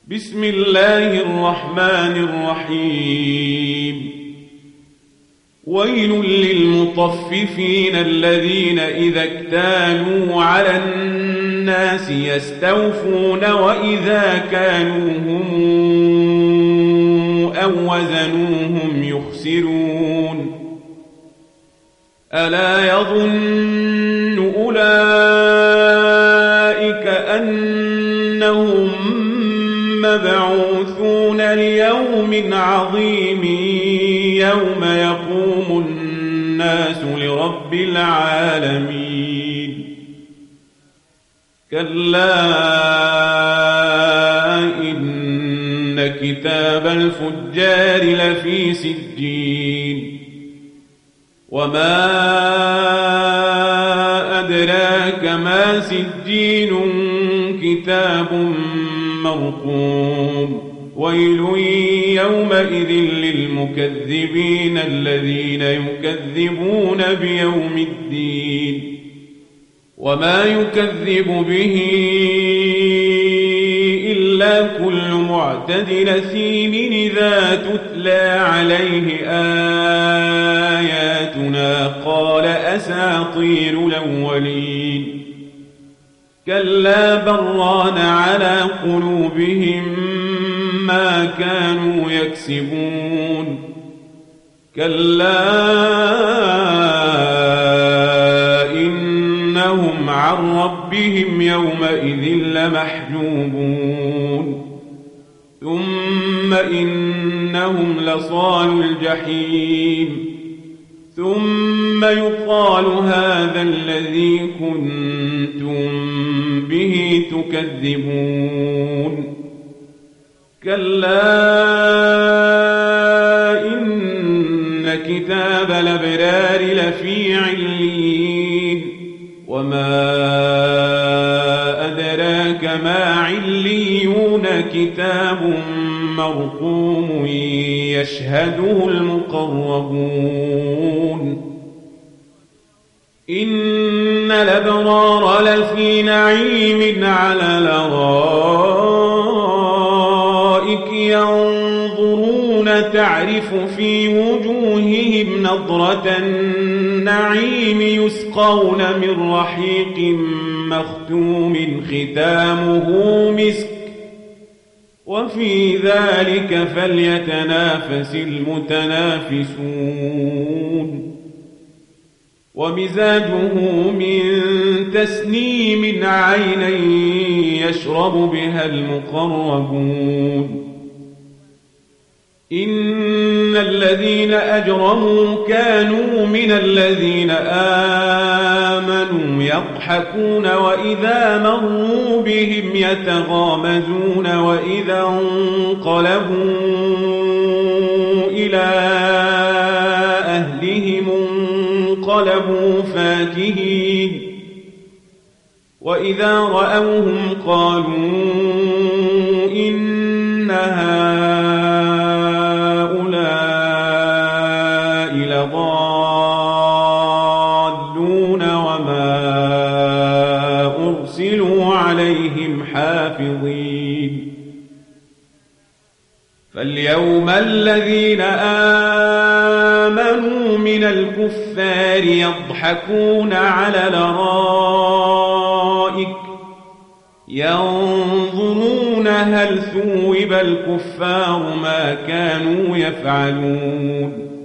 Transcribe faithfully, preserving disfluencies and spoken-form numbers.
بسم الله الرحمن الرحيم ويل للمطففين الذين إذا اكتالوا على الناس يستوفون وإذا كانوهم أو وزنوهم يخسرون ألا يظن أولئك أنهم مبعوثون ليوم عظيم يوم يقوم الناس لرب العالمين كلا إن كتاب الفجار لفي سجين وما أدراك ما سجين كتاب مرقوم ويل يومئذ للمكذبين الذين يكذبون بيوم الدين وما يكذب به إلا كل معتد أثيم إذا تتلى عليه آياتنا قال أساطير الأولين كلا بران على قلوبهم ما كانوا يكسبون كلا إنهم عن ربهم يومئذ لمحجوبون ثم إنهم لصالوا الجحيم ثم يقال هذا الذي كنتم به تكذبون كلا إن كتاب الأبرار لفي عليين وما أدراك ما عليون كتاب مرقوم يشهده المقربون إن الأبرار لفي نعيم على الأرائك ينظرون تعرف في وجوههم نضرة النعيم يسقون من رحيق مختوم ختامه مسك وفي ذلك فليتنافس المتنافسون ومزاجه من تسنيم عينا يشرب بها المقربون إن الذين أجرموا كانوا من الذين آمنوا يضحكون وإذا مروا بهم يتغامزون وإذا انقلبوا إلى أهلهم انقلبوا فاكهين وإذا رأوهم قالوا إن هؤلاء لضالون وما أرسلوا عليهم حافظين فاليوم الذين آمنوا من الكفار يضحكون على الأرائك ينظرون هل ثوب الكفار ما كانوا يفعلون